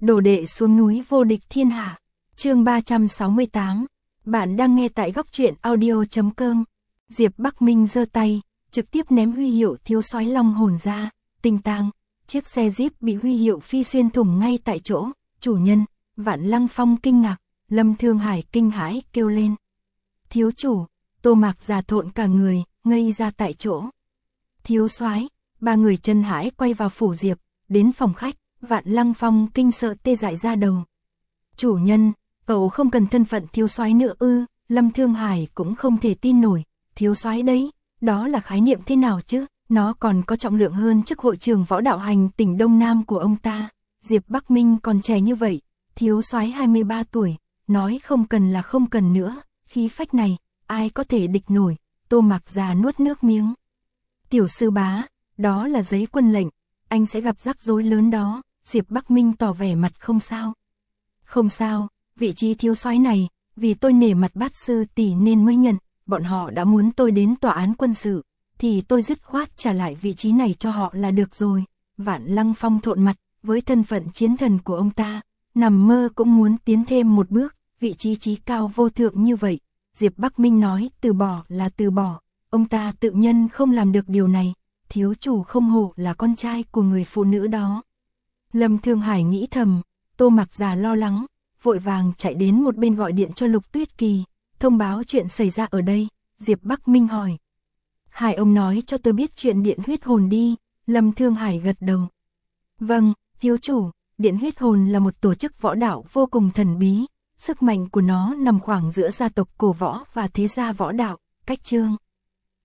Đồ đệ xuống núi vô địch thiên hạ. Chương 368. Bạn đang nghe tại góc truyện audio.com. Diệp Bắc Minh giơ tay, trực tiếp ném huy hiệu thiếu soái long hồn ra, tinh tang. Chiếc xe Jeep bị huy hiệu phi xuyên thủng ngay tại chỗ. Chủ nhân, Vạn Lăng Phong kinh ngạc, Lâm Thương Hải kinh hãi kêu lên. Thiếu chủ, Tô Mạc già thộn cả người, ngây ra tại chỗ. Thiếu soái, ba người chân hãi quay vào phủ Diệp, đến phòng khách. Vạn Lăng Phong kinh sợ tê dại ra đầu. Chủ nhân, cậu không cần thân phận thiếu soái nữa ư? Lâm Thương Hải cũng không thể tin nổi. Thiếu soái đấy, đó là khái niệm thế nào chứ? Nó còn có trọng lượng hơn chức hội trưởng võ đạo hành tỉnh Đông Nam của ông ta. Diệp Bắc Minh còn trẻ như vậy, thiếu soái 23 tuổi, nói không cần là không cần nữa. Khí phách này, ai có thể địch nổi? Tô Mạc già nuốt nước miếng. Tiểu sư bá, đó là giấy quân lệnh, anh sẽ gặp rắc rối lớn đó. Diệp Bắc Minh tỏ vẻ mặt không sao. Không sao, vị trí thiếu soái này, vì tôi nể mặt Bát sư tỷ nên mới nhận, bọn họ đã muốn tôi đến tòa án quân sự, thì tôi dứt khoát trả lại vị trí này cho họ là được rồi. Vạn Lăng Phong thộn mặt, với thân phận chiến thần của ông ta, nằm mơ cũng muốn tiến thêm một bước, vị trí chí cao vô thượng như vậy. Diệp Bắc Minh nói từ bỏ là từ bỏ, ông ta tự nhân không làm được điều này, thiếu chủ không hổ là con trai của người phụ nữ đó. Lâm Thương Hải nghĩ thầm, Tô Mạc già lo lắng, vội vàng chạy đến một bên gọi điện cho Lục Tuyết Kỳ, thông báo chuyện xảy ra ở đây. Diệp Bắc Minh hỏi. Hải ông nói cho tôi biết chuyện Điện Huyết Hồn đi. Lâm Thương Hải gật đầu. Vâng, thiếu chủ, Điện Huyết Hồn là một tổ chức võ đạo vô cùng thần bí, sức mạnh của nó nằm khoảng giữa gia tộc cổ võ và thế gia võ đạo, cách Trương